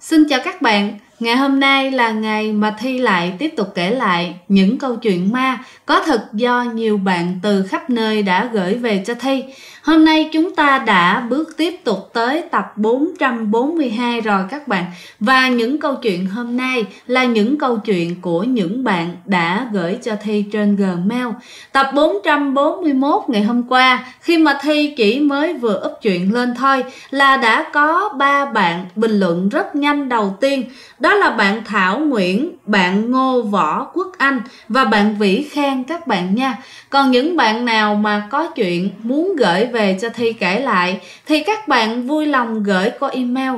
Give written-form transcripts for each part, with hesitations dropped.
Xin chào các bạn, ngày hôm nay là ngày mà Thi lại tiếp tục kể lại những câu chuyện ma có thật do nhiều bạn từ khắp nơi đã gửi về cho Thi. Hôm nay chúng ta đã bước tiếp tục tới tập 442 rồi các bạn. Và những câu chuyện hôm nay là những câu chuyện của những bạn đã gửi cho Thi trên Gmail. Tập 441 ngày hôm qua, khi mà Thi chỉ mới vừa up chuyện lên thôi là đã có 3 bạn bình luận rất nhanh. Đầu tiên đó là bạn Thảo Nguyễn, bạn Ngô Võ Quốc Anh và bạn Vĩ Khang các bạn nha. Còn những bạn nào mà có chuyện muốn gửi về cho Thi kể lại thì các bạn vui lòng gửi qua email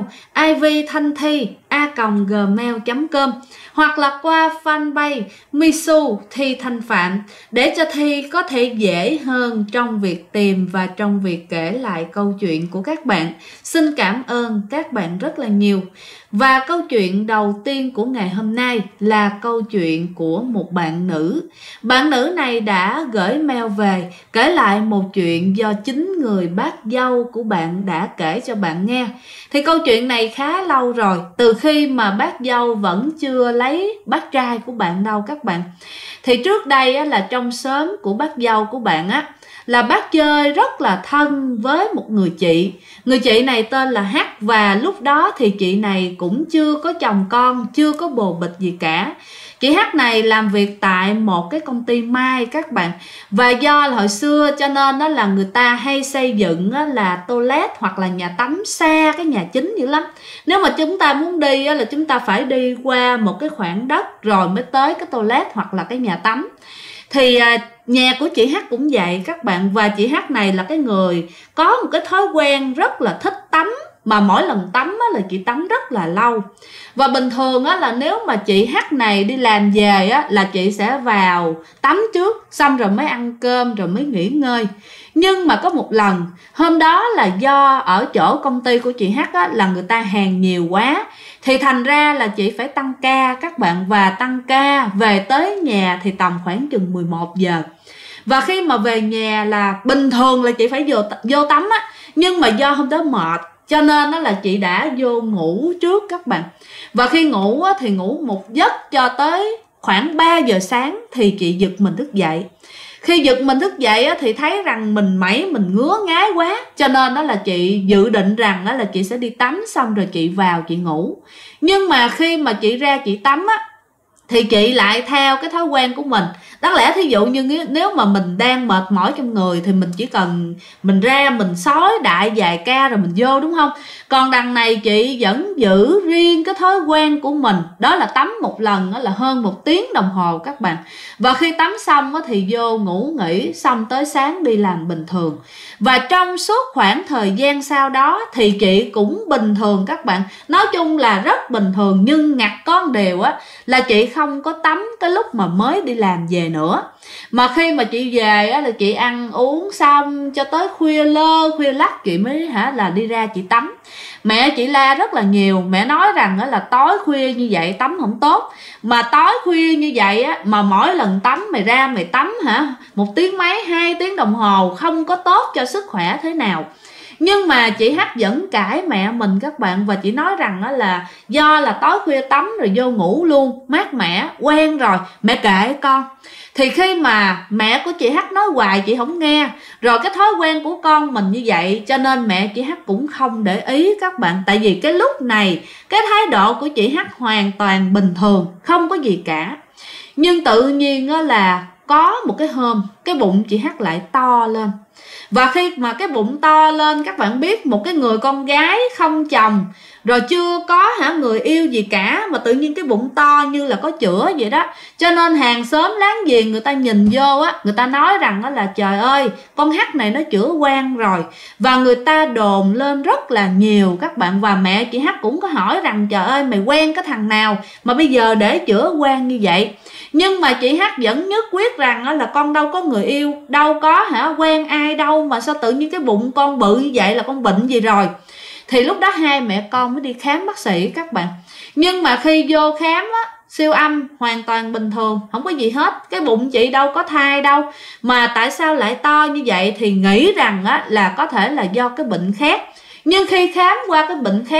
ivthanthi@gmail.com hoặc là qua fanpage Misu Thi Thanh Phạm để cho Thi có thể dễ hơn trong việc tìm và trong việc kể lại câu chuyện của các bạn. Xin cảm ơn các bạn rất là nhiều. Và câu chuyện đầu tiên của ngày hôm nay là câu chuyện của một bạn nữ. Bạn nữ này đã gửi mail về kể lại một chuyện do chính người bác dâu của bạn đã kể cho bạn nghe. Thì câu chuyện này khá lâu rồi, từ khi mà bác dâu vẫn chưa lấy bác trai của bạn đâu các bạn. Thì trước đây á, là trong xóm của bác dâu của bạn á, là bác chơi rất là thân với một người chị. Người chị này tên là H, và lúc đó thì chị này cũng chưa có chồng con, chưa có bồ bịch gì cả. Chị H này làm việc tại một cái công ty may các bạn. Và do là hồi xưa cho nên đó là người ta hay xây dựng là toilet hoặc là nhà tắm xa cái nhà chính dữ lắm. Nếu mà chúng ta muốn đi là chúng ta phải đi qua một cái khoảng đất rồi mới tới cái toilet hoặc là cái nhà tắm. Thì nhà của chị H cũng vậy các bạn. Và chị H này là cái người có một cái thói quen rất là thích tắm. Mà mỗi lần tắm là chị tắm rất là lâu. Và bình thường là nếu mà chị H này đi làm về là chị sẽ vào tắm trước, xong rồi mới ăn cơm rồi mới nghỉ ngơi. Nhưng mà có một lần, hôm đó là do ở chỗ công ty của chị H là người ta hàng nhiều quá, thì thành ra là chị phải tăng ca các bạn. Và tăng ca về tới nhà thì tầm khoảng chừng 11 giờ. Và khi mà về nhà là bình thường là chị phải vô tắm á, nhưng mà do hôm đó mệt cho nên đó là chị đã vô ngủ trước các bạn. Và khi ngủ thì ngủ một giấc cho tới khoảng 3 giờ sáng thì chị giật mình thức dậy. Khi giật mình thức dậy thì thấy rằng mình ngứa ngáy quá, cho nên đó là chị dự định rằng đó là chị sẽ đi tắm xong rồi chị vào chị ngủ. Nhưng mà khi mà chị ra chị tắm thì chị lại theo cái thói quen của mình. Đáng lẽ thí dụ như nếu mà mình đang mệt mỏi trong người thì mình chỉ cần mình ra mình xối đại vài ca rồi mình vô, đúng không? Còn đằng này chị vẫn giữ riêng cái thói quen của mình, đó là tắm một lần là hơn 1 tiếng đồng hồ các bạn. Và khi tắm xong thì vô ngủ nghỉ, xong tới sáng đi làm bình thường. Và trong suốt khoảng thời gian sau đó thì chị cũng bình thường các bạn. Nói chung là rất bình thường, nhưng ngặt có một điều là chị không có tắm cái lúc mà mới đi làm về nữa. Mà khi mà chị về là chị ăn uống xong cho tới khuya lơ khuya lắc chị mới là đi ra chị tắm. Mẹ chị la rất là nhiều, mẹ nói rằng là tối khuya như vậy tắm không tốt. Mà tối khuya như vậy mà mỗi lần tắm mày ra mày tắm 1 tiếng mấy 2 tiếng đồng hồ không có tốt cho sức khỏe thế nào. Nhưng mà chị H vẫn cãi mẹ mình các bạn. Và chị nói rằng là do là tối khuya tắm rồi vô ngủ luôn, mát mẻ, quen rồi, mẹ kệ con. Thì khi mà mẹ của chị H nói hoài chị không nghe, rồi cái thói quen của con mình như vậy, cho nên mẹ chị H cũng không để ý các bạn. Tại vì cái lúc này cái thái độ của chị H hoàn toàn bình thường, không có gì cả. Nhưng tự nhiên là có một cái hôm cái bụng chị H lại to lên. Và khi mà cái bụng to lên, các bạn biết một cái người con gái không chồng rồi chưa có người yêu gì cả, mà tự nhiên cái bụng to như là có chữa vậy đó. Cho nên hàng xóm láng giềng người ta nhìn vô người ta nói rằng là trời ơi, con H này nó chữa quan rồi. Và người ta đồn lên rất là nhiều các bạn. Và mẹ chị H cũng có hỏi rằng trời ơi, mày quen cái thằng nào mà bây giờ để chữa quan như vậy. Nhưng mà chị H vẫn nhất quyết rằng là con đâu có người yêu, đâu có quen ai đâu mà sao tự nhiên cái bụng con bự như vậy, là con bệnh gì rồi. Thì lúc đó hai mẹ con mới đi khám bác sĩ các bạn. Nhưng mà khi vô khám siêu âm hoàn toàn bình thường, không có gì hết. Cái bụng chị đâu có thai đâu, mà tại sao lại to như vậy thì nghĩ rằng là có thể là do cái bệnh khác. Nhưng khi khám qua cái bệnh khác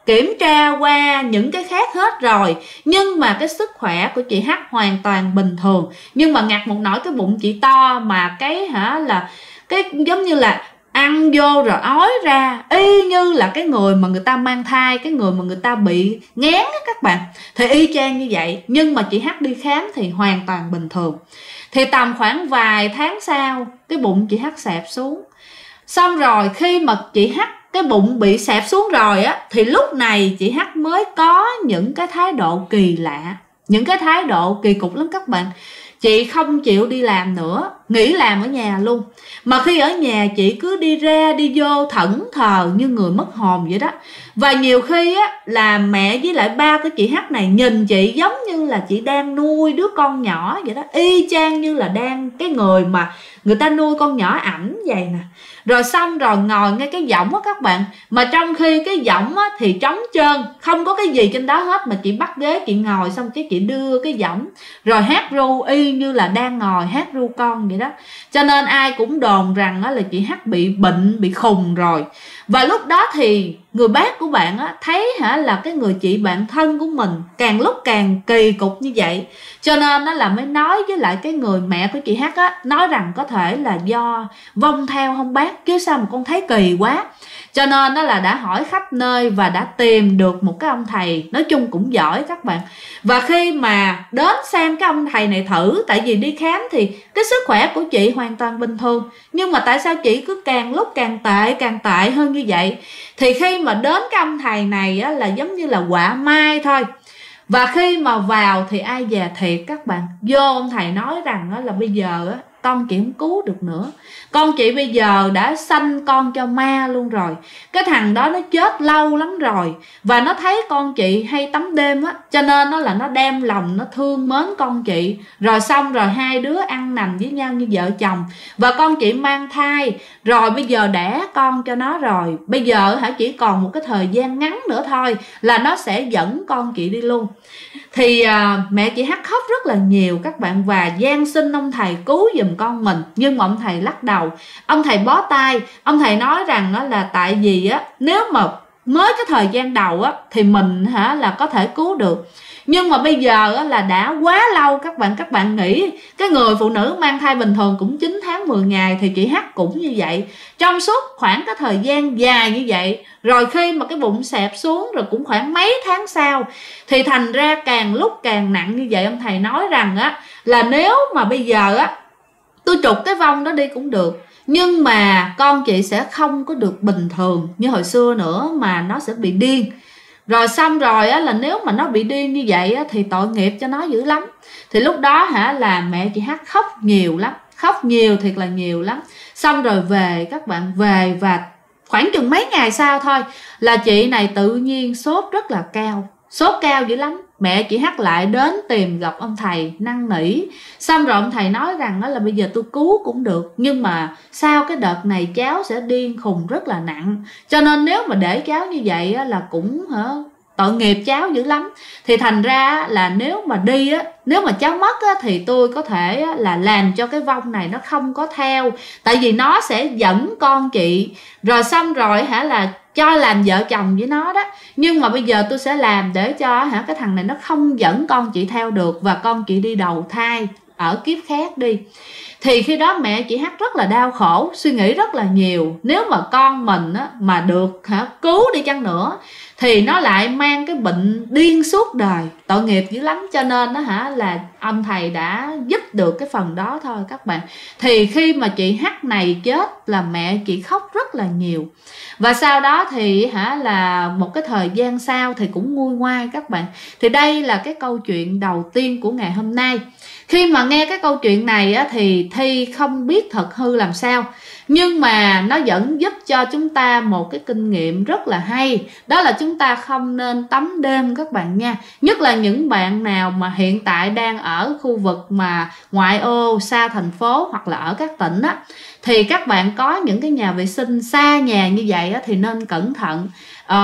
kiểm tra qua những cái khác hết rồi, nhưng mà cái sức khỏe của chị H hoàn toàn bình thường. Nhưng mà ngặt một nỗi cái bụng chị to, mà cái là cái giống như là ăn vô rồi ói ra, y như là cái người mà người ta mang thai, cái người mà người ta bị nghén á các bạn, thì y chang như vậy. Nhưng mà chị H đi khám thì hoàn toàn bình thường. Thì tầm khoảng vài tháng sau, cái bụng chị H xẹp xuống. Xong rồi khi mà chị H cái bụng bị xẹp xuống rồi á, thì lúc này chị H mới có những cái thái độ kỳ lạ, những cái thái độ kỳ cục lắm các bạn. Chị không chịu đi làm nữa, nghỉ làm ở nhà luôn. Mà khi ở nhà chị cứ đi ra đi vô thẫn thờ như người mất hồn vậy đó. Và nhiều khi á là mẹ với lại ba của chị H này nhìn chị giống như là chị đang nuôi đứa con nhỏ vậy đó, y chang như là đang cái người mà người ta nuôi con nhỏ ẩm vậy nè. Rồi xong rồi ngồi ngay cái võng á các bạn, mà trong khi cái võng á thì trống trơn, không có cái gì trên đó hết, mà chị bắt ghế chị ngồi, xong cái chị đưa cái võng rồi hát ru y như là đang ngồi hát ru con vậy đó. Cho nên ai cũng đồn rằng á là chị H bị bệnh, bị khùng rồi. Và lúc đó thì người bác của bạn á thấy là cái người chị bạn thân của mình càng lúc càng kỳ cục như vậy, cho nên nó là mới nói với lại cái người mẹ của chị H á, nói rằng có thể là do vong theo không bác, chứ sao mà con thấy kỳ quá. Cho nên đó là đã hỏi khắp nơi và đã tìm được một cái ông thầy, nói chung cũng giỏi các bạn. Và khi mà đến xem cái ông thầy này thử, tại vì đi khám thì cái sức khỏe của chị hoàn toàn bình thường, nhưng mà tại sao chị cứ càng lúc càng tệ hơn như vậy. Thì khi mà đến cái ông thầy này á, là giống như là quả mai thôi. Và khi mà vào thì ai về thiệt các bạn. Vô ông thầy nói rằng á, là bây giờ á, con chị không cứu được nữa. Con chị bây giờ đã sanh con cho ma luôn rồi. Cái thằng đó nó chết lâu lắm rồi. Và nó thấy con chị hay tắm đêm á, cho nên nó là nó đem lòng nó thương mến con chị. Rồi xong rồi hai đứa ăn nằm với nhau như vợ chồng. Và con chị mang thai, rồi bây giờ đẻ con cho nó rồi. Bây giờ chỉ còn một cái thời gian ngắn nữa thôi là nó sẽ dẫn con chị đi luôn. Thì mẹ chị H khóc rất là nhiều các bạn, và van xin ông thầy cứu giùm con mình. Nhưng mà ông thầy lắc đầu, ông thầy bó tay. Ông thầy nói rằng là tại vì á, nếu mà mới cái thời gian đầu á thì mình là có thể cứu được, nhưng mà bây giờ á, là đã quá lâu các bạn nghĩ cái người phụ nữ mang thai bình thường cũng 9 tháng 10 ngày, thì chị H cũng như vậy. Trong suốt khoảng cái thời gian dài như vậy, rồi khi mà cái bụng xẹp xuống rồi cũng khoảng mấy tháng sau, thì thành ra càng lúc càng nặng như vậy. Ông thầy nói rằng á là nếu mà bây giờ á tôi trục cái vong đó đi cũng được, nhưng mà con chị sẽ không có được bình thường như hồi xưa nữa, mà nó sẽ bị điên. Rồi xong rồi á, là nếu mà nó bị điên như vậy á, thì tội nghiệp cho nó dữ lắm. Thì lúc đó là mẹ chị H khóc nhiều lắm, khóc nhiều, thiệt là nhiều lắm. Xong rồi về các bạn, về và khoảng chừng mấy ngày sau thôi là chị này tự nhiên sốt rất là cao, sốt cao dữ lắm. Mẹ chị H lại đến tìm gặp ông thầy năn nỉ. Xong rồi ông thầy nói rằng đó là bây giờ tôi cứu cũng được, nhưng mà sau cái đợt này cháu sẽ điên khùng rất là nặng, cho nên nếu mà để cháu như vậy là cũng tội nghiệp cháu dữ lắm. Thì thành ra là nếu mà đi á, nếu mà cháu mất á, thì tôi có thể là làm cho cái vong này nó không có theo, tại vì nó sẽ dẫn con chị, rồi xong rồi là cho làm vợ chồng với nó đó. Nhưng mà bây giờ tôi sẽ làm để cho cái thằng này nó không dẫn con chị theo được, và con chị đi đầu thai ở kiếp khác đi. Thì khi đó mẹ chị H rất là đau khổ, suy nghĩ rất là nhiều. Nếu mà con mình mà được cứu đi chăng nữa thì nó lại mang cái bệnh điên suốt đời, tội nghiệp dữ lắm. Cho nên là ông thầy đã giúp được cái phần đó thôi các bạn. Thì khi mà chị H này chết là mẹ chị khóc rất là nhiều. Và sau đó thì là một cái thời gian sau thì cũng nguôi ngoai các bạn. Thì đây là cái câu chuyện đầu tiên của ngày hôm nay. Khi mà nghe cái câu chuyện này thì Thi không biết thật hư làm sao, nhưng mà nó vẫn giúp cho chúng ta một cái kinh nghiệm rất là hay. Đó là chúng ta không nên tắm đêm các bạn nha. Nhất là những bạn nào mà hiện tại đang ở khu vực mà ngoại ô, xa thành phố hoặc là ở các tỉnh á, thì các bạn có những cái nhà vệ sinh xa nhà như vậy thì nên cẩn thận.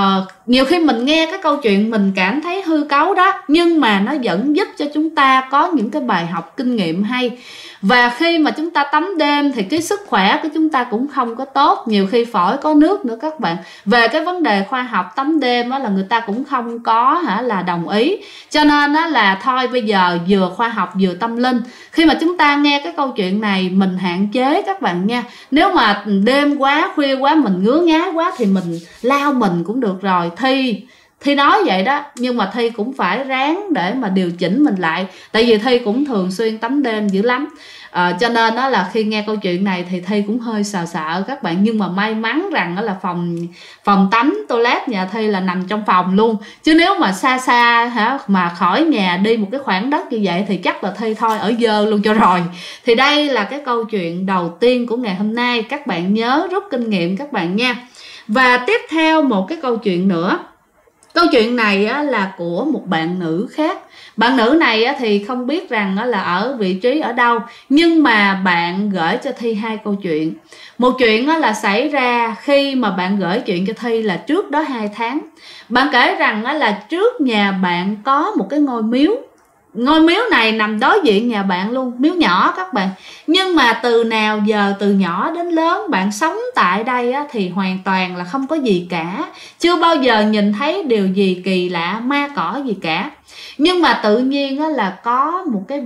nhiều khi mình nghe cái câu chuyện mình cảm thấy hư cấu đó, nhưng mà nó vẫn giúp cho chúng ta có những cái bài học kinh nghiệm hay. Và khi mà chúng ta tắm đêm thì cái sức khỏe của chúng ta cũng không có tốt, nhiều khi phổi có nước nữa các bạn. Về cái vấn đề khoa học tắm đêm đó là người ta cũng không có là đồng ý. Cho nên đó là thôi bây giờ vừa khoa học vừa tâm linh. Khi mà chúng ta nghe cái câu chuyện này mình hạn chế các bạn nha. Nếu mà đêm quá, khuya quá, mình ngứa ngáy quá thì mình lao mình cũng được rồi. Thi nói vậy đó, nhưng mà Thi cũng phải ráng để mà điều chỉnh mình lại. Tại vì Thi cũng thường xuyên tắm đêm dữ lắm. Cho nên đó là khi nghe câu chuyện này thì Thi cũng hơi sợ các bạn. Nhưng mà may mắn rằng đó là phòng tắm toilet nhà Thi là nằm trong phòng luôn. Chứ nếu mà xa mà khỏi nhà đi một cái khoảng đất như vậy thì chắc là Thi thôi ở dơ luôn cho rồi. Thì đây là cái câu chuyện đầu tiên của ngày hôm nay. Các bạn nhớ rút kinh nghiệm các bạn nha. Và tiếp theo một cái câu chuyện nữa. Câu chuyện này là của một bạn nữ khác. Bạn nữ này thì không biết rằng là ở vị trí ở đâu, nhưng mà bạn gửi cho Thi hai câu chuyện. Một chuyện là xảy ra khi mà bạn gửi chuyện cho Thi là trước đó 2 tháng. Bạn kể rằng là trước nhà bạn có một cái ngôi miếu. Ngôi miếu này nằm đối diện nhà bạn luôn, miếu nhỏ các bạn. Nhưng mà từ nào giờ, từ nhỏ đến lớn bạn sống tại đây thì hoàn toàn là không có gì cả. Chưa bao giờ nhìn thấy điều gì kỳ lạ, ma cỏ gì cả. Nhưng mà tự nhiên là có một cái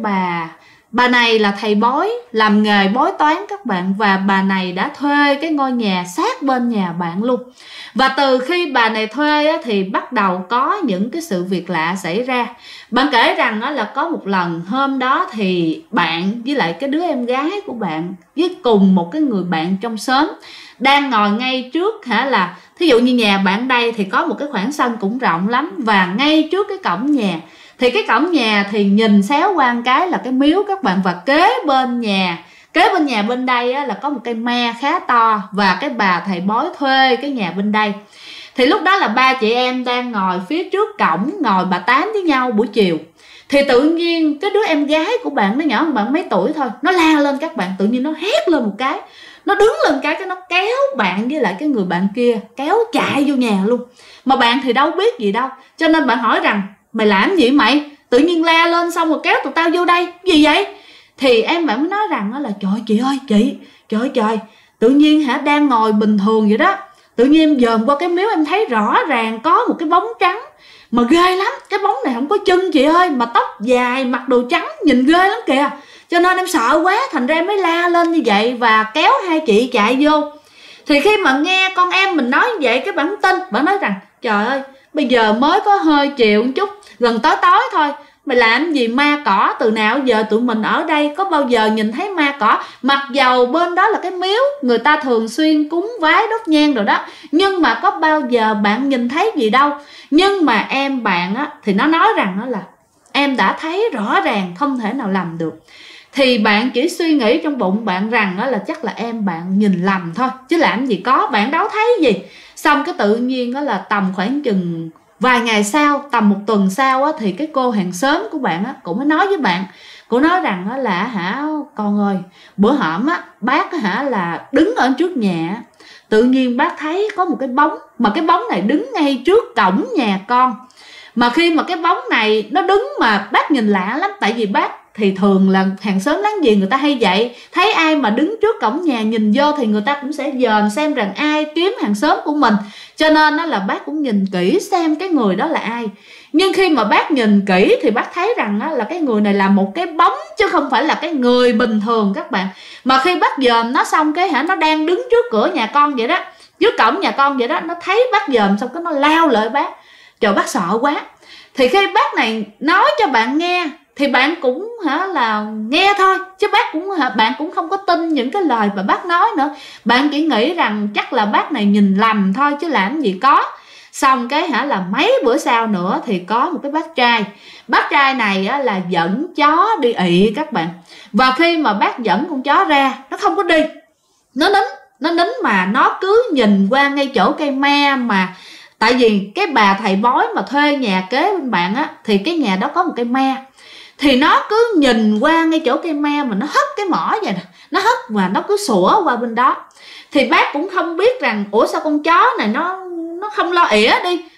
bà này là thầy bói, làm nghề bói toán các bạn. Và bà này đã thuê cái ngôi nhà sát bên nhà bạn luôn. Và từ khi bà này thuê thì bắt đầu có những cái sự việc lạ xảy ra. Bạn kể rằng là có một lần hôm đó thì bạn với lại cái đứa em gái của bạn với cùng một cái người bạn trong xóm đang ngồi ngay trước là thí dụ như nhà bạn đây thì có một cái khoảng sân cũng rộng lắm. Và ngay trước cái cổng nhà, thì cái cổng nhà thì nhìn xéo qua một cái là cái miếu các bạn. Và kế bên nhà bên đây là có một cây me khá to. Và cái bà thầy bói thuê cái nhà bên đây. Thì lúc đó là ba chị em đang ngồi phía trước cổng, ngồi bà tám với nhau buổi chiều. Thì tự nhiên cái đứa em gái của bạn, nó nhỏ hơn bạn mấy tuổi thôi, nó la lên các bạn. Tự nhiên nó hét lên một cái, nó đứng lên cái nó kéo bạn với lại cái người bạn kia, kéo chạy vô nhà luôn. Mà bạn thì đâu biết gì đâu. Cho nên bạn hỏi rằng mày làm gì mày? Tự nhiên la lên xong rồi kéo tụi tao vô đây, gì vậy? Thì em bạn mới nói rằng là trời chị ơi chị, trời tự nhiên đang ngồi bình thường vậy đó, tự nhiên em dòm qua cái miếu em thấy rõ ràng có một cái bóng trắng mà ghê lắm. Cái bóng này không có chân chị ơi, mà tóc dài, mặc đồ trắng, nhìn ghê lắm kìa. Cho nên em sợ quá, thành ra em mới la lên như vậy và kéo hai chị chạy vô. Thì khi mà nghe con em mình nói như vậy, cái bạn tin, bạn nói rằng trời ơi, bây giờ mới có hơi chiều một chút, gần tối thôi, mày làm gì ma cỏ, từ nào giờ tụi mình ở đây có bao giờ nhìn thấy ma cỏ. Mặc dầu bên đó là cái miếu, người ta thường xuyên cúng vái đốt nhang rồi đó, nhưng mà có bao giờ bạn nhìn thấy gì đâu. Nhưng mà em bạn thì nó nói rằng là em đã thấy rõ ràng, không thể nào lầm được. Thì bạn chỉ suy nghĩ trong bụng bạn rằng là chắc là em bạn nhìn lầm thôi, chứ làm gì có, bạn đâu thấy gì. Xong cái tự nhiên là tầm khoảng chừng vài ngày sau, tầm một tuần sau thì cái cô hàng xóm của bạn cũng mới nói với bạn. Cô nói rằng là con ơi, bữa hổm bác là đứng ở trước nhà, tự nhiên bác thấy có một cái bóng, mà cái bóng này đứng ngay trước cổng nhà con. Mà khi mà cái bóng này nó đứng mà bác nhìn lạ lắm. Tại vì bác thì thường là hàng xóm láng giềng người ta hay vậy, thấy ai mà đứng trước cổng nhà nhìn vô thì người ta cũng sẽ dòm xem rằng ai kiếm hàng xóm của mình. Cho nên là bác cũng nhìn kỹ xem cái người đó là ai. Nhưng khi mà bác nhìn kỹ thì bác thấy rằng là cái người này là một cái bóng, chứ không phải là cái người bình thường các bạn. Mà khi bác dòm nó xong cái nó đang đứng trước cửa nhà con vậy đó, trước cổng nhà con vậy đó, nó thấy bác dòm xong cái nó lao lại bác. Trời, bác sợ quá. Thì khi bác này nói cho bạn nghe thì bạn cũng là nghe thôi, chứ bạn cũng không có tin những cái lời mà bác nói nữa. Bạn chỉ nghĩ rằng chắc là bác này nhìn lầm thôi chứ làm gì có. Xong cái là mấy bữa sau nữa thì có một cái bác trai này là dẫn chó đi ị các bạn. Và khi mà bác dẫn con chó ra, nó không có đi, nó nín mà nó cứ nhìn qua ngay chỗ cây me. Mà tại vì cái bà thầy bói mà thuê nhà kế bên bạn thì cái nhà đó có một cây me, thì nó cứ nhìn qua ngay chỗ cây me mà nó hất cái mỏ vậy nè, nó hất và nó cứ sủa qua bên đó. Thì bác cũng không biết rằng ủa sao con chó này nó không lo ỉa đi,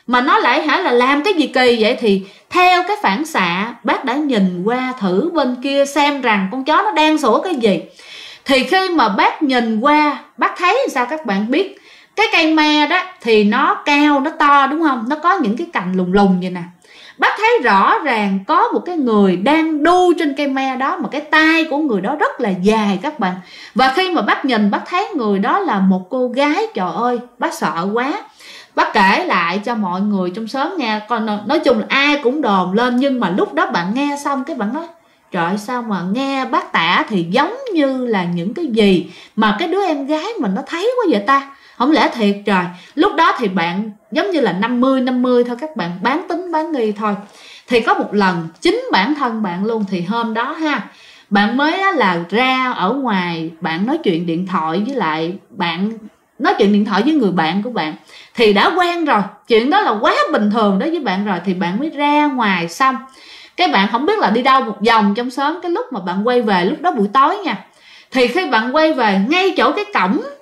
mà nó lại là làm cái gì kỳ vậy, thì theo cái phản xạ bác đã nhìn qua thử bên kia xem rằng con chó nó đang sủa cái gì. Thì khi mà bác nhìn qua, bác thấy sao các bạn biết? Cái cây me đó thì nó cao, nó to đúng không? Nó có những cái cành lùng lùng vậy nè. Bác thấy rõ ràng có một cái người đang đu trên cây me đó, mà cái tay của người đó rất là dài các bạn. Và khi mà bác nhìn, bác thấy người đó là một cô gái. Trời ơi, bác sợ quá. Bác kể lại cho mọi người trong xóm nghe. Còn nói chung là ai cũng đồn lên. Nhưng mà lúc đó bạn nghe xong cái bạn nói, trời sao mà nghe bác tả thì giống như là những cái gì mà cái đứa em gái mình nó thấy quá vậy ta. Không lẽ thiệt trời. Lúc đó thì bạn giống như là 50-50 thôi các bạn, bán tính bán nghi thôi. Thì có một lần chính bản thân bạn luôn, thì hôm đó ha, bạn mới là ra ở ngoài, bạn nói chuyện điện thoại với lại bạn nói chuyện điện thoại với người bạn của bạn, thì đã quen rồi, chuyện đó là quá bình thường đối với bạn rồi. Thì bạn mới ra ngoài, xong cái bạn không biết là đi đâu một vòng trong xóm. Cái lúc mà bạn quay về, lúc đó buổi tối nha, thì khi bạn quay về ngay chỗ cái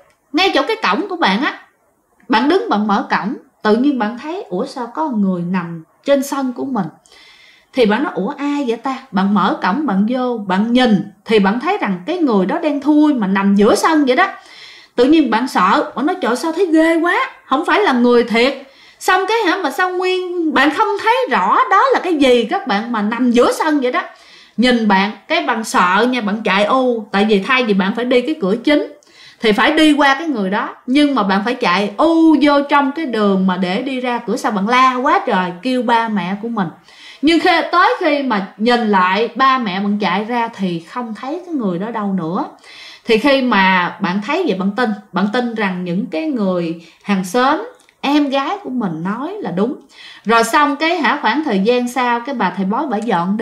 cổng của bạn á, bạn đứng bạn mở cổng, tự nhiên bạn thấy ủa sao có người nằm trên sân của mình. Thì bạn nói ủa ai vậy ta. Bạn mở cổng bạn vô, bạn nhìn thì bạn thấy rằng cái người đó đen thui mà nằm giữa sân vậy đó. Tự nhiên bạn sợ, bạn nói trời sao thấy ghê quá, không phải là người thiệt. Xong cái mà sao nguyên bạn không thấy rõ đó là cái gì các bạn, mà nằm giữa sân vậy đó. Nhìn bạn cái bạn sợ nha, bạn chạy tại vì thay vì bạn phải đi cái cửa chính thì phải đi qua cái người đó, nhưng mà bạn phải chạy vô trong cái đường mà để đi ra cửa sau. Bạn la quá trời, kêu ba mẹ của mình. Nhưng khi mà nhìn lại ba mẹ bạn chạy ra thì không thấy cái người đó đâu nữa. Thì khi mà bạn thấy vậy, bạn tin rằng những cái người hàng xóm, em gái của mình nói là đúng. Rồi xong cái khoảng thời gian sau, cái bà thầy bói bả dọn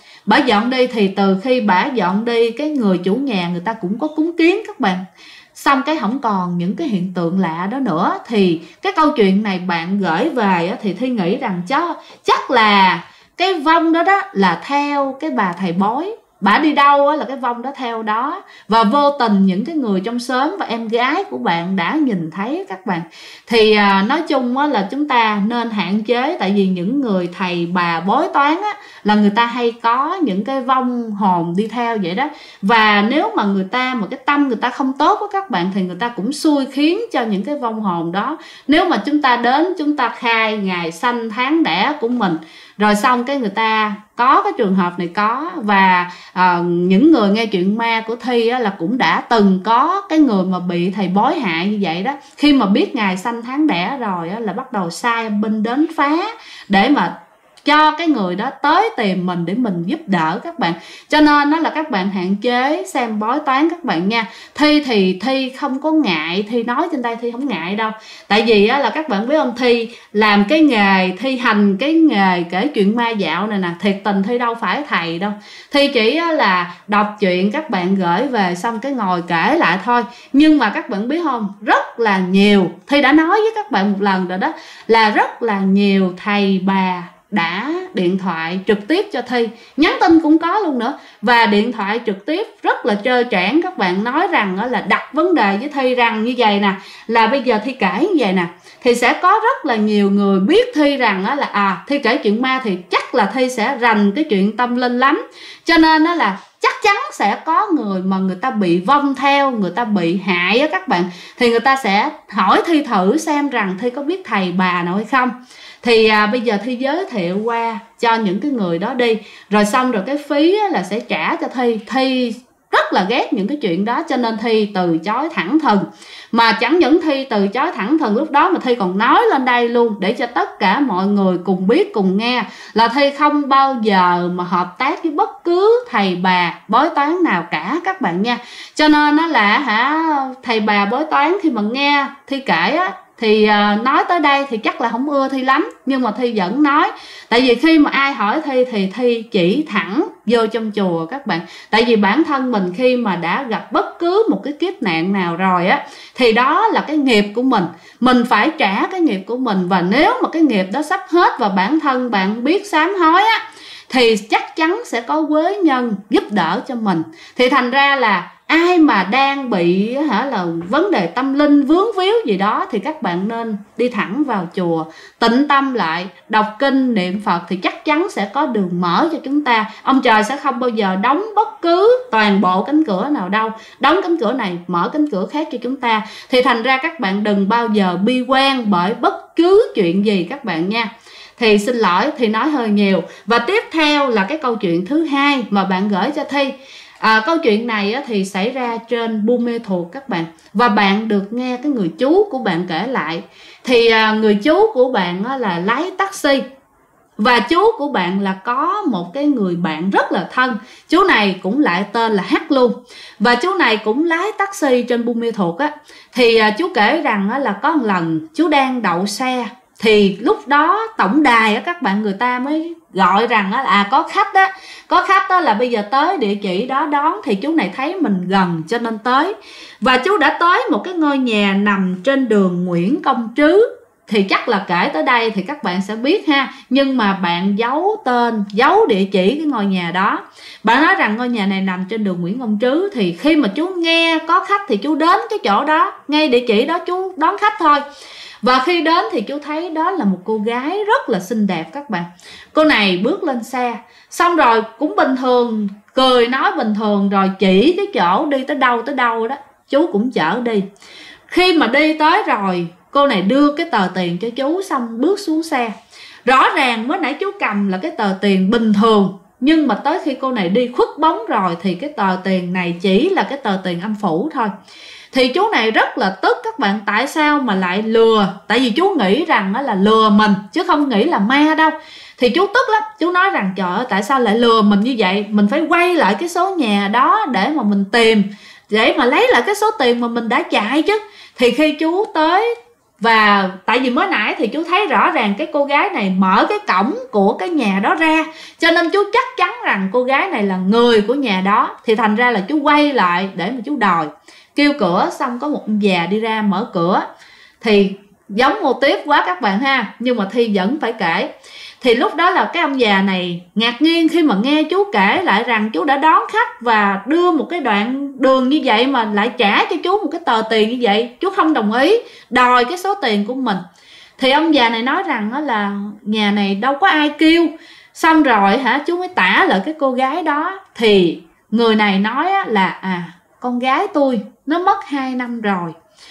đi. Thì từ khi bả dọn đi, cái người chủ nhà người ta cũng có cúng kiến các bạn. Xong cái không còn những cái hiện tượng lạ đó nữa. Thì cái câu chuyện này bạn gửi về thì Thi nghĩ rằng chắc là cái vong đó là theo cái bà thầy bói. Bà đi đâu là cái vong đó theo đó. Và vô tình những cái người trong xóm và em gái của bạn đã nhìn thấy các bạn. Thì nói chung là chúng ta nên hạn chế. Tại vì những người thầy bà bói toán là người ta hay có những cái vong hồn đi theo vậy đó. Và nếu mà cái tâm người ta không tốt với các bạn, thì người ta cũng xui khiến cho những cái vong hồn đó. Nếu mà chúng ta đến, chúng ta khai ngày sanh tháng đẻ của mình, rồi xong cái người ta có cái trường hợp này có. Và những người nghe chuyện ma của Thi là cũng đã từng có cái người mà bị thầy bói hại như vậy đó. Khi mà biết ngày sanh tháng đẻ rồi là bắt đầu sai binh đến phá để mà cho cái người đó tới tìm mình để mình giúp đỡ các bạn. Cho nên là các bạn hạn chế xem bói toán các bạn nha. Thi thì Thi không có ngại, Thi nói trên đây Thi không ngại đâu. Tại vì là các bạn biết không, Thi làm cái nghề, Thi hành cái nghề kể chuyện ma dạo này nè, thiệt tình Thi đâu phải thầy đâu. Thi chỉ là đọc chuyện các bạn gửi về xong cái ngồi kể lại thôi. Nhưng mà các bạn biết không, rất là nhiều, Thi đã nói với các bạn một lần rồi đó, là rất là nhiều thầy bà đã điện thoại trực tiếp cho Thi, nhắn tin cũng có luôn nữa, và điện thoại trực tiếp rất là trơ trẽn. Các bạn nói rằng là đặt vấn đề với Thi rằng như vậy nè, là bây giờ Thi kể như vậy nè, thì sẽ có rất là nhiều người biết Thi rằng là Thi kể chuyện ma thì chắc là Thi sẽ rành cái chuyện tâm linh lắm. Cho nên là chắc chắn sẽ có người mà người ta bị vong theo, người ta bị hại á các bạn, thì người ta sẽ hỏi Thi thử xem rằng Thi có biết thầy bà nào hay không. Thì bây giờ Thi giới thiệu qua cho những cái người đó đi. Rồi xong rồi cái phí là sẽ trả cho Thi. Thi rất là ghét những cái chuyện đó, cho nên Thi từ chối thẳng thừng. Mà chẳng những Thi từ chối thẳng thừng, lúc đó mà Thi còn nói lên đây luôn để cho tất cả mọi người cùng biết cùng nghe, là Thi không bao giờ mà hợp tác với bất cứ thầy bà bói toán nào cả các bạn nha. Cho nên là thầy bà bói toán khi mà nghe Thi kể thì nói tới đây thì chắc là không ưa Thi lắm, nhưng mà Thi vẫn nói. Tại vì khi mà ai hỏi Thi thì Thi chỉ thẳng vô trong chùa các bạn. Tại vì bản thân mình khi mà đã gặp bất cứ một cái kiếp nạn nào rồi thì đó là cái nghiệp của mình phải trả cái nghiệp của mình. Và nếu mà cái nghiệp đó sắp hết và bản thân bạn biết sám hối thì chắc chắn sẽ có quế nhân giúp đỡ cho mình. Thì thành ra là ai mà đang bị là vấn đề tâm linh vướng víu gì đó thì các bạn nên đi thẳng vào chùa, tịnh tâm lại, đọc kinh niệm Phật thì chắc chắn sẽ có đường mở cho chúng ta. Ông trời sẽ không bao giờ đóng bất cứ toàn bộ cánh cửa nào đâu, đóng cánh cửa này mở cánh cửa khác cho chúng ta. Thì thành ra các bạn đừng bao giờ bi quan bởi bất cứ chuyện gì các bạn nha. Thì xin lỗi thì nói hơi nhiều. Và tiếp theo là cái câu chuyện thứ hai mà bạn gửi cho Thi. Câu chuyện này thì xảy ra trên Buôn Mê Thuột các bạn. Và bạn được nghe cái người chú của bạn kể lại. Thì người chú của bạn là lái taxi. Và chú của bạn là có một cái người bạn rất là thân. Chú này cũng lại tên là H luôn. Và chú này cũng lái taxi trên Buôn Mê Thuột á. Thì chú kể rằng là có một lần chú đang đậu xe. Thì lúc đó tổng đài các bạn, người ta mới gọi rằng là có khách đó. Có khách đó là bây giờ tới địa chỉ đó đón. Thì chú này thấy mình gần cho nên tới. Và chú đã tới một cái ngôi nhà nằm trên đường Nguyễn Công Trứ. Thì chắc là kể tới đây thì các bạn sẽ biết ha. Nhưng mà bạn giấu tên, giấu địa chỉ cái ngôi nhà đó. Bạn nói rằng ngôi nhà này nằm trên đường Nguyễn Công Trứ. Thì khi mà chú nghe có khách thì chú đến cái chỗ đó, ngay địa chỉ đó chú đón khách thôi. Và khi đến thì chú thấy đó là một cô gái rất là xinh đẹp các bạn. Cô này bước lên xe, xong rồi cũng bình thường, cười nói bình thường, rồi chỉ cái chỗ đi tới đâu đó, chú cũng chở đi. Khi mà đi tới rồi, cô này đưa cái tờ tiền cho chú xong bước xuống xe. Rõ ràng mới nãy chú cầm là cái tờ tiền bình thường, nhưng mà tới khi cô này đi khuất bóng rồi thì cái tờ tiền này chỉ là cái tờ tiền âm phủ thôi. Thì chú này rất là tức các bạn, tại sao mà lại lừa. Tại vì chú nghĩ rằng đó là lừa mình chứ không nghĩ là ma đâu. Thì chú tức lắm, chú nói rằng trời ơi tại sao lại lừa mình như vậy. Mình phải quay lại cái số nhà đó để mà mình tìm, để mà lấy lại cái số tiền mà mình đã chạy chứ. Thì khi chú tới, và tại vì mới nãy thì chú thấy rõ ràng cái cô gái này mở cái cổng của cái nhà đó ra, cho nên chú chắc chắn rằng cô gái này là người của nhà đó. Thì thành ra là chú quay lại để mà chú đòi. Kêu cửa xong có một ông già đi ra mở cửa. Thì giống mô tiếp quá các bạn ha, nhưng mà Thi vẫn phải kể. Thì lúc đó là cái ông già này ngạc nhiên khi mà nghe chú kể lại rằng chú đã đón khách và đưa một cái đoạn đường như vậy mà lại trả cho chú một cái tờ tiền như vậy. Chú không đồng ý, đòi cái số tiền của mình. Thì ông già này nói rằng đó là nhà này đâu có ai kêu. Xong rồi chú mới tả lại cái cô gái đó. Thì người này nói là con gái tôi nó mất 2 năm rồi.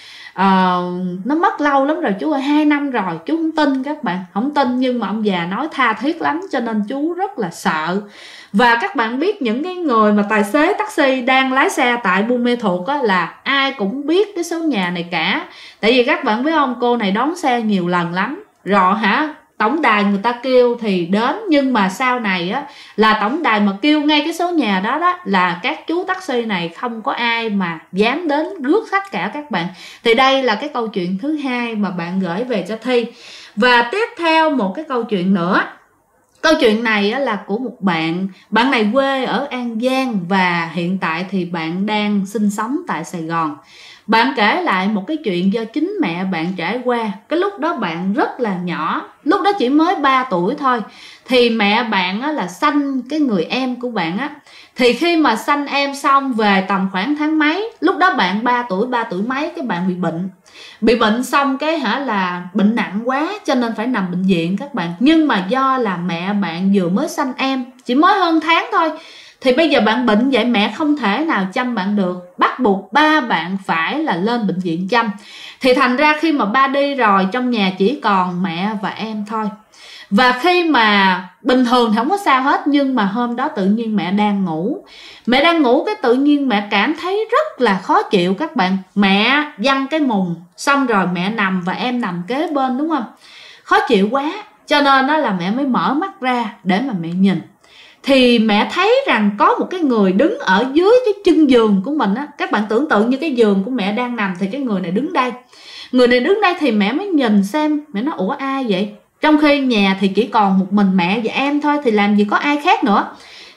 Nó mất lâu lắm rồi chú ơi, 2 năm rồi. Chú không tin các bạn, không tin, nhưng mà ông già nói tha thiết lắm cho nên chú rất là sợ. Và các bạn biết những cái người mà tài xế taxi đang lái xe tại Buôn Mê Thuột là ai cũng biết cái số nhà này cả. Tại vì các bạn biết không, cô này đón xe nhiều lần lắm rồi tổng đài người ta kêu thì đến, nhưng mà sau này là tổng đài mà kêu ngay cái số nhà đó là các chú taxi này không có ai mà dám đến rước khách cả các bạn. Thì đây là cái câu chuyện thứ hai mà bạn gửi về cho Thi. Và tiếp theo một cái câu chuyện nữa. Câu chuyện này là của một bạn này quê ở An Giang và hiện tại thì bạn đang sinh sống tại Sài Gòn. Bạn kể lại một cái chuyện do chính mẹ bạn trải qua. Cái lúc đó bạn rất là nhỏ, lúc đó chỉ mới 3 tuổi thôi. Thì mẹ bạn là sanh cái người em của bạn Thì khi mà sanh em xong về tầm khoảng tháng mấy, lúc đó bạn 3 tuổi mấy, cái bạn bị bệnh. Bị bệnh xong cái là bệnh nặng quá cho nên phải nằm bệnh viện các bạn. Nhưng mà do là mẹ bạn vừa mới sanh em, chỉ mới hơn tháng thôi. Thì bây giờ bạn bệnh vậy mẹ không thể nào chăm bạn được, bắt buộc ba bạn phải là lên bệnh viện chăm. Thì thành ra khi mà ba đi rồi, trong nhà chỉ còn mẹ và em thôi. Và khi mà bình thường thì không có sao hết, nhưng mà hôm đó tự nhiên mẹ đang ngủ. Mẹ đang ngủ cái tự nhiên mẹ cảm thấy rất là khó chịu các bạn. Mẹ văng cái mùng, xong rồi mẹ nằm và em nằm kế bên đúng không? Khó chịu quá, cho nên đó là mẹ mới mở mắt ra để mà mẹ nhìn. Thì mẹ thấy rằng có một cái người đứng ở dưới cái chân giường của mình Các bạn tưởng tượng như cái giường của mẹ đang nằm thì cái người này đứng đây. Người này đứng đây thì mẹ mới nhìn xem. Mẹ nói ủa ai vậy? Trong khi nhà thì chỉ còn một mình mẹ và em thôi, thì làm gì có ai khác nữa.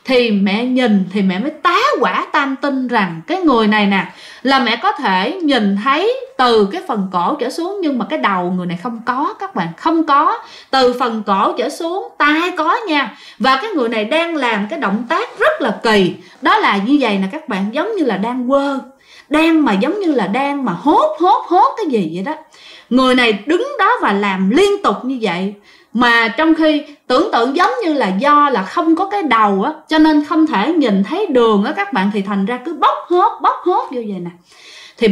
thì mẹ nhìn thì mẹ mới tá quả tam tinh rằng cái người này nè là mẹ có thể nhìn thấy từ cái phần cổ trở xuống, nhưng mà cái đầu người này không có các bạn, không có. Từ phần cổ trở xuống tai có nha. Và cái người này đang làm cái động tác rất là kỳ, đó là như vậy nè các bạn, giống như là đang quơ, đang mà giống như là đang mà hốt cái gì vậy đó. Người này đứng đó và làm liên tục như vậy, mà trong khi tưởng tượng giống như là do là không có cái đầu á, cho nên không thể nhìn thấy đường á các bạn, thì thành ra cứ bốc hốt như vậy nè. Thì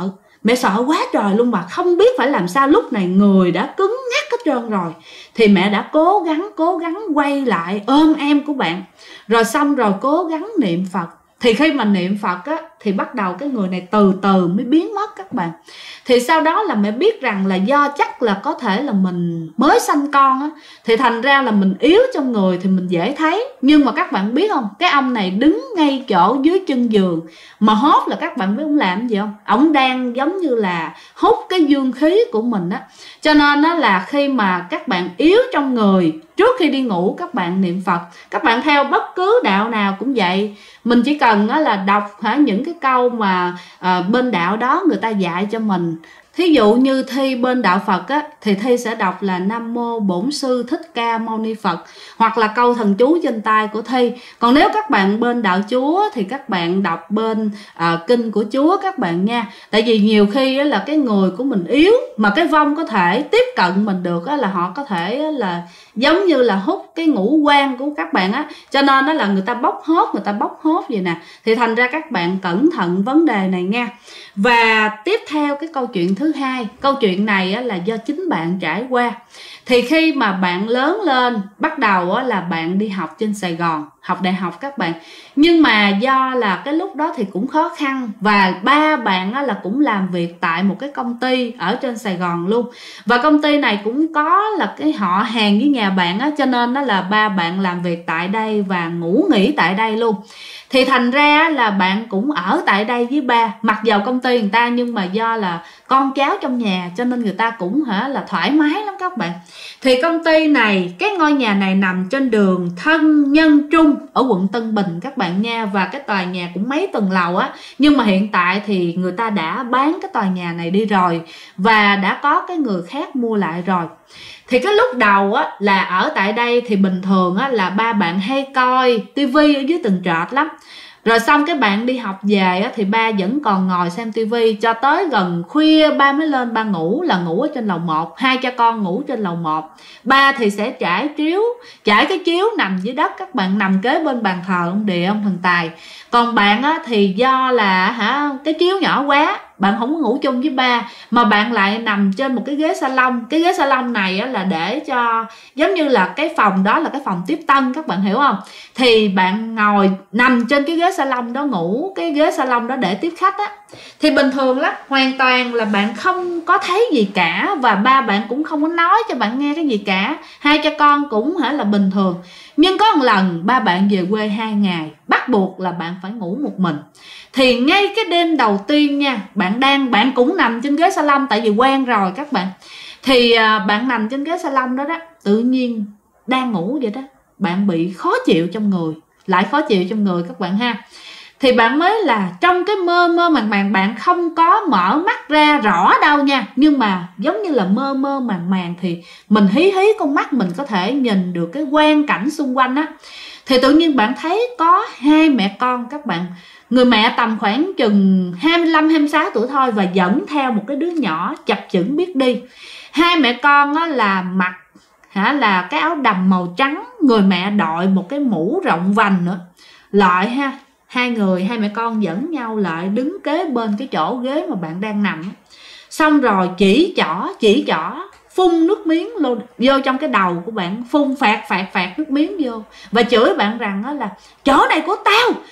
mẹ sợ quá trời luôn, mà không biết phải làm sao. Lúc này người đã cứng ngắc hết trơn rồi, thì mẹ đã cố gắng quay lại ôm em của bạn, rồi xong rồi cố gắng niệm Phật. Thì khi mà niệm Phật á, thì bắt đầu cái người này từ từ mới biến mất các bạn. Thì sau đó là mẹ biết rằng là do chắc là có thể là mình mới sanh con á, thì thành ra là mình yếu trong người thì mình dễ thấy. Nhưng mà các bạn biết không, cái ông này đứng ngay chỗ dưới chân giường mà hốt, là các bạn biết ông làm gì không? Ông đang giống như là hút cái dương khí của mình á. Cho nên đó là khi mà các bạn yếu trong người, trước khi đi ngủ các bạn niệm Phật. Các bạn theo bất cứ đạo nào cũng vậy, mình chỉ cần là đọc những cái câu mà bên đạo đó người ta dạy cho mình. Thí dụ như Thi bên đạo Phật á, thì Thi sẽ đọc là Nam Mô Bổn Sư Thích Ca Mâu Ni Phật, hoặc là câu thần chú trên tay của Thi. Còn nếu các bạn bên đạo Chúa thì các bạn đọc bên kinh của Chúa các bạn nha. Tại vì nhiều khi á, là cái người của mình yếu, mà cái vong có thể tiếp cận mình được á, là họ có thể là giống như là hút cái ngũ quan của các bạn á. Cho nên đó là người ta bóc hốt vậy nè. Thì thành ra các bạn cẩn thận vấn đề này nha. Và tiếp theo cái câu chuyện thứ hai, câu chuyện này á, là do chính bạn trải qua. Thì khi mà bạn lớn lên, bắt đầu á, là bạn đi học trên Sài Gòn, học đại học các bạn. Nhưng mà do là cái lúc đó thì cũng khó khăn, và ba bạn á, là cũng làm việc tại một cái công ty ở trên Sài Gòn luôn. Và công ty này cũng có là cái họ hàng với nhà bạn á, cho nên đó là ba bạn làm việc tại đây và ngủ nghỉ tại đây luôn. Thì thành ra là bạn cũng ở tại đây với ba, mặc dầu công ty người ta, nhưng mà do là con cháu trong nhà cho nên người ta cũng là thoải mái lắm các bạn. Thì công ty này, cái ngôi nhà này nằm trên đường Thân Nhân Trung ở quận Tân Bình các bạn nha. Và cái tòa nhà cũng mấy tầng lầu á, nhưng mà hiện tại thì người ta đã bán cái tòa nhà này đi rồi, và đã có cái người khác mua lại rồi. Thì cái lúc đầu á, là ở tại đây thì bình thường á, là ba bạn hay coi tivi ở dưới tầng trệt lắm. Rồi xong cái bạn đi học về á, thì ba vẫn còn ngồi xem tivi cho tới gần khuya ba mới lên ba ngủ, là ngủ ở trên lầu 1. Hai cha con ngủ trên lầu 1. Ba thì sẽ trải cái chiếu nằm dưới đất, các bạn nằm kế bên bàn thờ ông Địa, ông Thần Tài. Còn bạn á, thì do là cái chiếu nhỏ quá, bạn không có ngủ chung với ba, mà bạn lại nằm trên một cái ghế salon. Cái ghế salon này á, là để cho giống như là cái phòng đó là cái phòng tiếp tân, các bạn hiểu không? Thì bạn ngồi nằm trên cái ghế salon đó ngủ, cái ghế salon đó để tiếp khách á. Thì bình thường lắm, hoàn toàn là bạn không có thấy gì cả, và ba bạn cũng không có nói cho bạn nghe cái gì cả. Hai cha con cũng là bình thường. Nhưng có một lần ba bạn về quê 2 ngày, bắt buộc là bạn phải ngủ một mình. Thì ngay cái đêm đầu tiên nha, bạn cũng nằm trên ghế salon, tại vì quen rồi các bạn. Thì bạn nằm trên ghế salon đó, tự nhiên đang ngủ vậy đó, bạn bị khó chịu trong người, lại khó chịu trong người các bạn ha. Thì bạn mới là trong cái mơ màng, bạn không có mở mắt ra rõ đâu nha, nhưng mà giống như là mơ màng thì mình hí con mắt mình có thể nhìn được cái quang cảnh xung quanh á. Thì tự nhiên bạn thấy có hai mẹ con các bạn. Người mẹ tầm khoảng chừng 25-26 tuổi thôi, và dẫn theo một cái đứa nhỏ chập chững biết đi. Hai mẹ con á, là mặc là cái áo đầm màu trắng, người mẹ đội một cái mũ rộng vành nữa. Lại hai mẹ con dẫn nhau lại đứng kế bên cái chỗ ghế mà bạn đang nằm. Xong rồi chỉ chỏ phun nước miếng luôn vô trong cái đầu của bạn, phun phạt nước miếng vô, và chửi bạn rằng đó là chỗ này của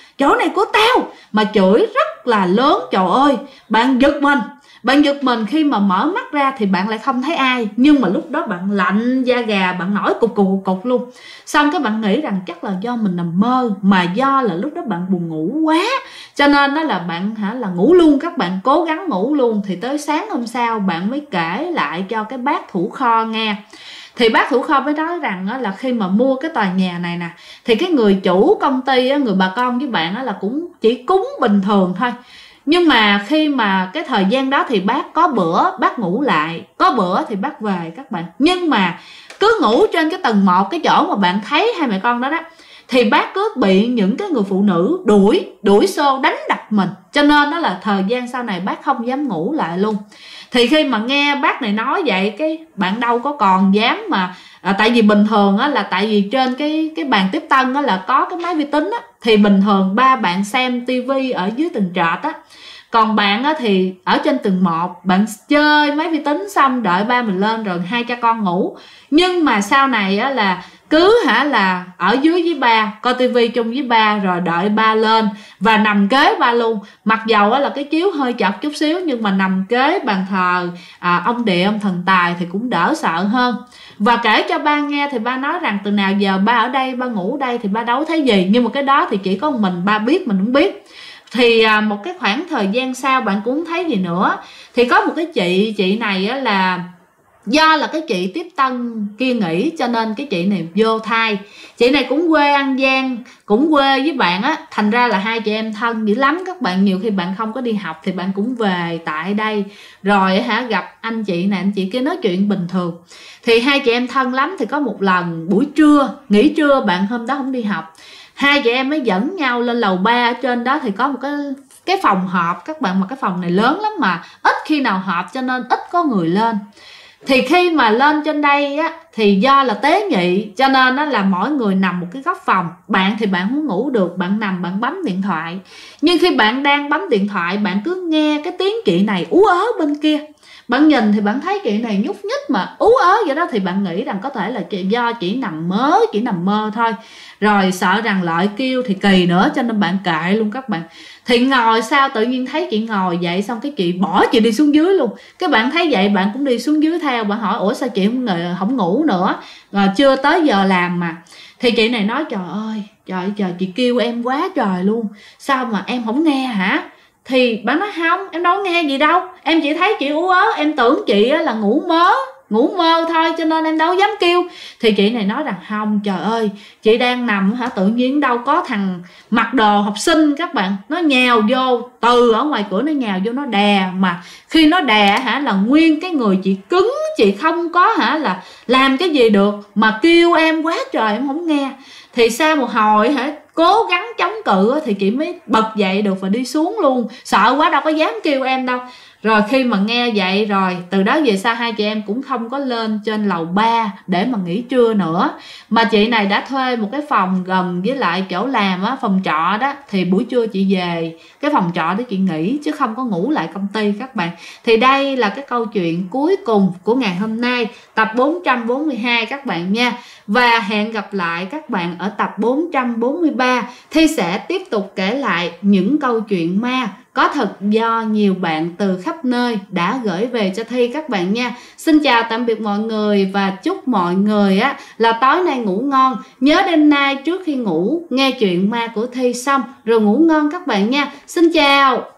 tao, mà chửi rất là lớn. Trời ơi, bạn giật mình khi mà mở mắt ra thì bạn lại không thấy ai, nhưng mà lúc đó bạn lạnh da gà, bạn nổi cục luôn. Xong cái bạn nghĩ rằng chắc là do mình nằm mơ, mà do là lúc đó bạn buồn ngủ quá, cho nên đó là bạn là ngủ luôn. Các bạn cố gắng ngủ luôn, thì tới sáng hôm sau bạn mới kể lại cho cái bác thủ kho nghe. Thì bác Thủ Khoa mới nói rằng là khi mà mua cái tòa nhà này nè, thì cái người chủ công ty, người bà con với bạn là cũng chỉ cúng bình thường thôi. Nhưng mà khi mà cái thời gian đó thì bác có bữa bác ngủ lại, có bữa thì bác về các bạn. Nhưng mà cứ ngủ trên cái tầng 1, cái chỗ mà bạn thấy hai mẹ con đó đó, thì bác cứ bị những cái người phụ nữ đuổi xô đánh đập mình. Cho nên đó là thời gian sau này bác không dám ngủ lại luôn. Thì khi mà nghe bác này nói vậy, cái bạn đâu có còn dám mà tại vì bình thường á, là tại vì trên cái bàn tiếp tân á, là có cái máy vi tính á, thì bình thường ba bạn xem tivi ở dưới tầng trệt á, còn bạn á, thì ở trên tầng 1 bạn chơi máy vi tính xong đợi ba mình lên rồi hai cha con ngủ. Nhưng mà sau này á, là cứ là ở dưới với ba, coi tivi chung với ba, rồi đợi ba lên và nằm kế ba luôn. Mặc dầu là cái chiếu hơi chật chút xíu, nhưng mà nằm kế bàn thờ ông địa, ông thần tài thì cũng đỡ sợ hơn. Và kể cho ba nghe thì ba nói rằng từ nào giờ ba ở đây, ba ngủ đây thì ba đâu thấy gì. Nhưng mà cái đó thì chỉ có mình ba biết, mình không biết. Thì một cái khoảng thời gian sau bạn cũng không thấy gì nữa. Thì có một cái chị này á, là do là cái chị tiếp tân kia nghỉ, cho nên cái chị này vô thai. Chị này cũng quê An Giang, cũng quê với bạn á, thành ra là hai chị em thân dữ lắm các bạn. Nhiều khi bạn không có đi học thì bạn cũng về tại đây, rồi gặp anh chị này anh chị kia nói chuyện bình thường. Thì hai chị em thân lắm. Thì có một lần buổi trưa, nghỉ trưa, bạn hôm đó không đi học, hai chị em mới dẫn nhau lên lầu 3. Ở trên đó thì có một cái phòng họp các bạn, mà cái phòng này lớn lắm mà ít khi nào họp, cho nên ít có người lên. Thì khi mà lên trên đây á, thì do là tế nhị, cho nên đó là mỗi người nằm một cái góc phòng. Bạn thì bạn không ngủ được, bạn nằm bạn bấm điện thoại. Nhưng khi bạn đang bấm điện thoại, bạn cứ nghe cái tiếng chị này ú ớ bên kia. Bạn nhìn thì bạn thấy chị này nhúc nhích mà ú ớ vậy đó, thì bạn nghĩ rằng có thể là do chỉ nằm mơ thôi. Rồi sợ rằng Lợi kêu thì kỳ nữa, cho nên bạn kệ luôn các bạn. Thì ngồi sao tự nhiên thấy chị ngồi dậy, xong cái chị bỏ chị đi xuống dưới luôn. Cái bạn thấy vậy bạn cũng đi xuống dưới theo. Bạn hỏi ủa sao chị không ngủ nữa, rồi chưa tới giờ làm mà. Thì chị này nói trời ơi trời chị kêu em quá trời luôn, sao mà em không nghe hả? Thì bạn nói không, em đâu có nghe gì đâu, em chỉ thấy chị ú ớ, em tưởng chị là ngủ mơ thôi, cho nên em đâu dám kêu. Thì chị này nói rằng không, trời ơi chị đang nằm tự nhiên đâu có thằng mặc đồ học sinh các bạn, nó nhào vô từ ở ngoài cửa, nó nhào vô nó đè. Mà khi nó đè là nguyên cái người chị cứng, chị không có là làm cái gì được, mà kêu em quá trời em không nghe. Thì sau một hồi cố gắng chống cự thì chị mới bật dậy được và đi xuống luôn, sợ quá đâu có dám kêu em đâu. Rồi khi mà nghe vậy rồi, từ đó về sau hai chị em cũng không có lên trên lầu 3 để mà nghỉ trưa nữa. Mà chị này đã thuê một cái phòng gần với lại chỗ làm á, phòng trọ đó. Thì buổi trưa chị về cái phòng trọ đó chị nghỉ, chứ không có ngủ lại công ty các bạn. Thì đây là cái câu chuyện cuối cùng của ngày hôm nay, tập 442 các bạn nha. Và hẹn gặp lại các bạn ở tập 443. Thi sẽ tiếp tục kể lại những câu chuyện ma có thật do nhiều bạn từ khắp nơi đã gửi về cho Thi các bạn nha. Xin chào tạm biệt mọi người và chúc mọi người là tối nay ngủ ngon. Nhớ đêm nay trước khi ngủ nghe chuyện ma của Thi xong rồi ngủ ngon các bạn nha. Xin chào.